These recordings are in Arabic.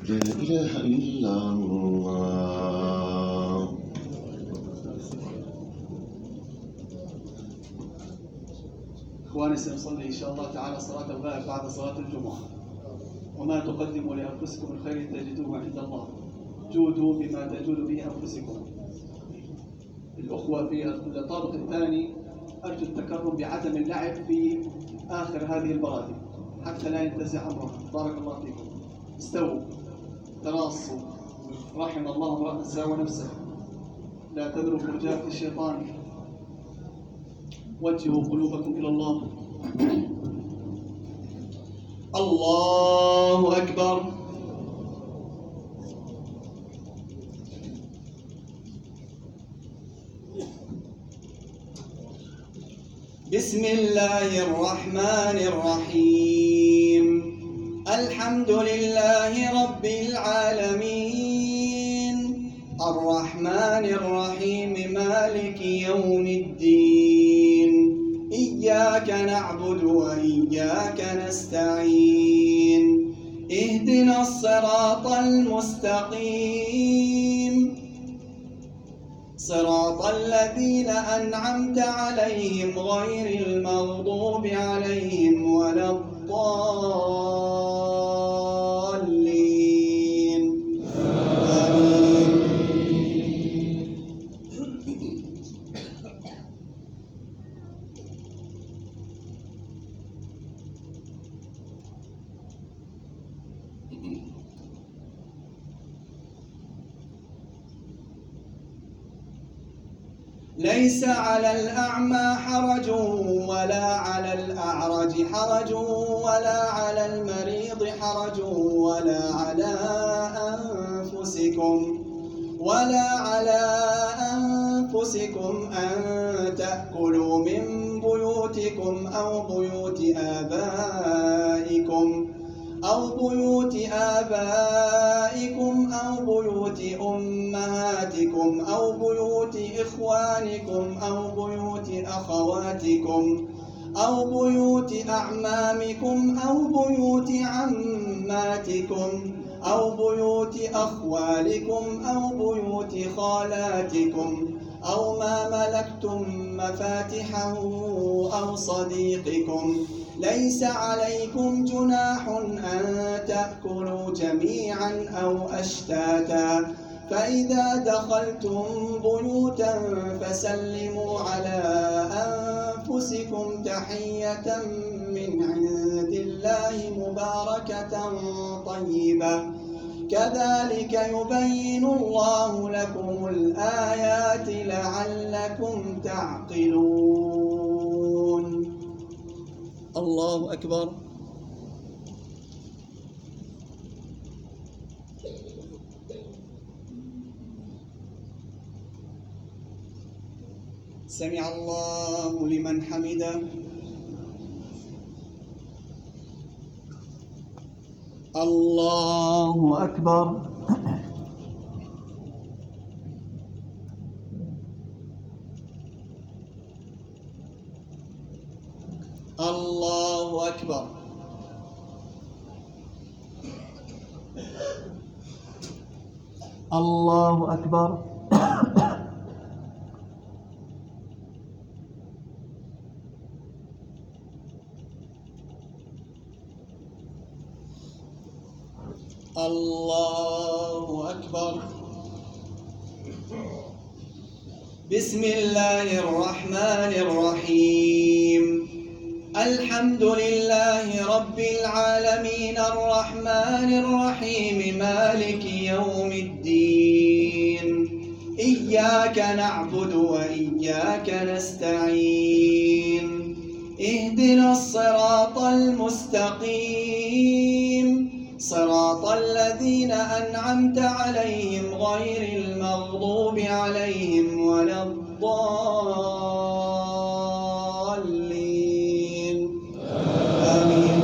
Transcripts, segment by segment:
لا إله إلا الله. إخواني، سنصلي إن شاء الله تعالى صلاة الغائب بعد صلاة الجمعة. وما تقدموا لأنفسكم من خير تجدوه عند الله. جودوا بما تجود به أنفسكم. الأخوة في الطابق الثاني أرجو التكرم بعدم اللعب في آخر هذه البرادي حتى لا ينتزع أمرها. بارك الله فيكم. استووا، تراصوا، رحم الله امرأ ساوى نفسه. لا تذروا فرجات الشيطان. وجهوا قلوبكم إلى الله. الله أكبر. بسم الله الرحمن الرحيم. الحمد لله رب العالمين، الرحمن الرحيم، مالك يوم الدين. إياك نعبد وإياك نستعين. اهدنا الصراط المستقيم، صراط الذين أنعمت عليهم غير المغضوب عليهم ولا الضالين. آمين. ليس على الأعمى حرج ولا على الأعرج حرج ولا على المريض حرج ولا على أنفسكم أن تأكلوا من بيوتكم أو بيوت آبائكم أو بيوت أمهاتكم أو بيوت إخوانكم أو بيوت أخواتكم أو بيوت أعمامكم أو بيوت عماتكم أو بيوت أخوالكم أو بيوت خالاتكم أو ما ملكتم مفاتحه أو صديقكم. ليس عليكم جناح أن تأكلوا جميعا أو أشتاتا. فإذا دخلتم بيوتا فسلموا على أنفسكم تحية من عند الله مباركة طيبة. كذلك يبين الله لكم الآيات لعلكم تعقلون. الله أكبر. سمع الله لمن حمده. الله أكبر. الله أكبر. الله أكبر. الله أكبر. بسم الله الرحمن الرحيم. الحمد لله رب العالمين، الرحمن الرحيم، مالك يوم الدين. إياك نعبد وإياك نستعين. اهدنا الصراط المستقيم، صراط الذين أنعمت عليهم غير المغضوب عليهم ولا الضالين. آمين.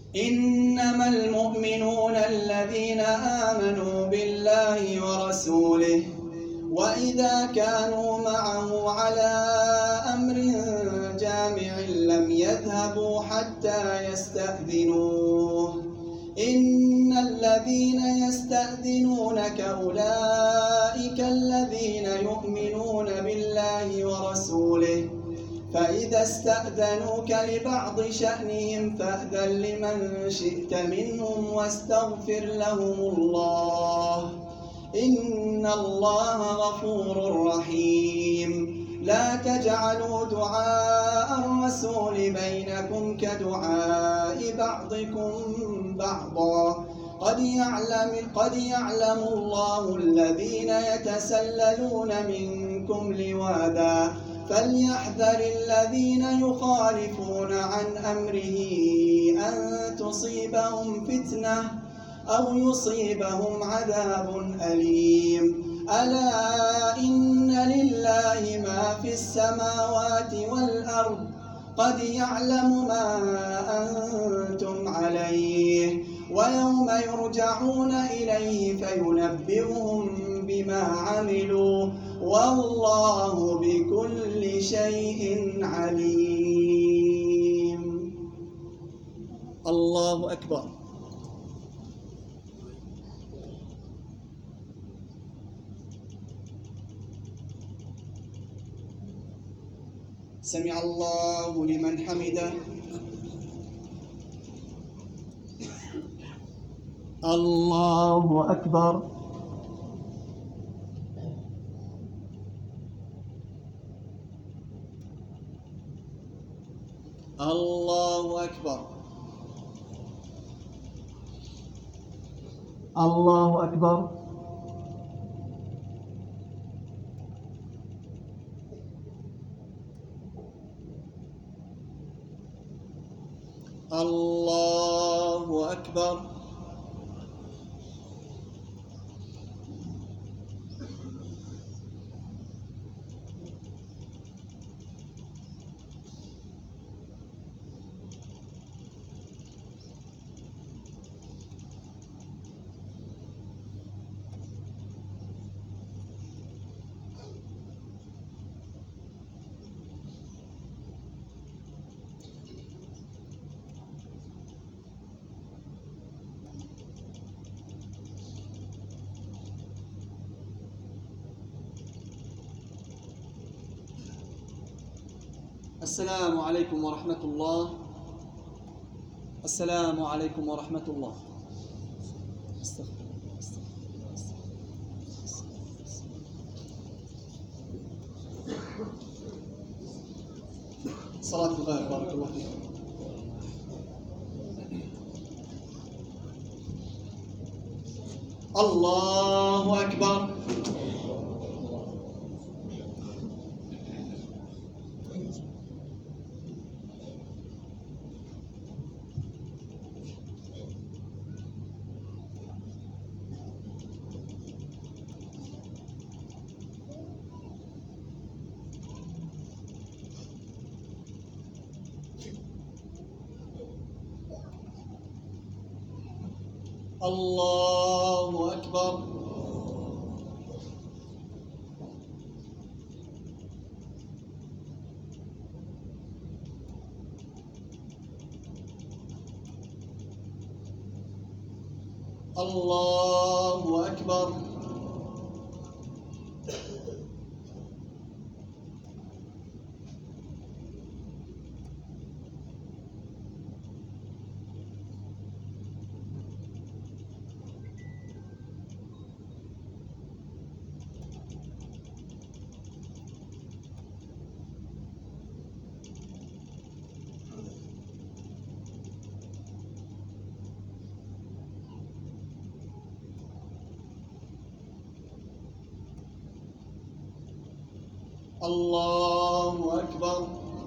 إنما المؤمنون الذين آمنوا بالله ورسوله وإذا كانوا معه على أمر جامع لم يذهبوا حتى يستأذنوه إن الذين يستأذنونك أولئك الذين يؤمنون بالله ورسوله فإذا استأذنوك لبعض شأنهم فأذن لمن شئت منهم واستغفر لهم الله إن الله غفور رحيم لا تجعلوا دعاء الرسول بينكم كدعاء بعضكم بعضا قد يعلم الله الذين يتسللون منكم لواذا فليحذر الذين يخالفون عن أمره أن تصيبهم فتنة أو يصيبهم عذاب أليم ألا إن لله ما في السماوات والأرض قد يعلم ما أنتم عليه ويوم يرجعون إليه فينبئهم بما عملوا والله بكل شيء عليم. الله أكبر. سمع الله لمن حمده. الله أكبر. الله أكبر. الله أكبر. الله أكبر. السلام عليكم ورحمة الله. السلام عليكم ورحمة الله. صلاة الغائب بارك الله فيك. الله أكبر. الله أكبر. الله أكبر. الله أكبر.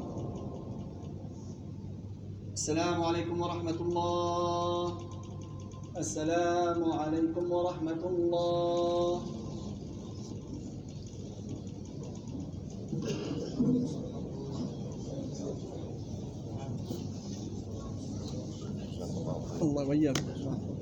السلام عليكم ورحمة الله. السلام عليكم ورحمة الله. الله وياك.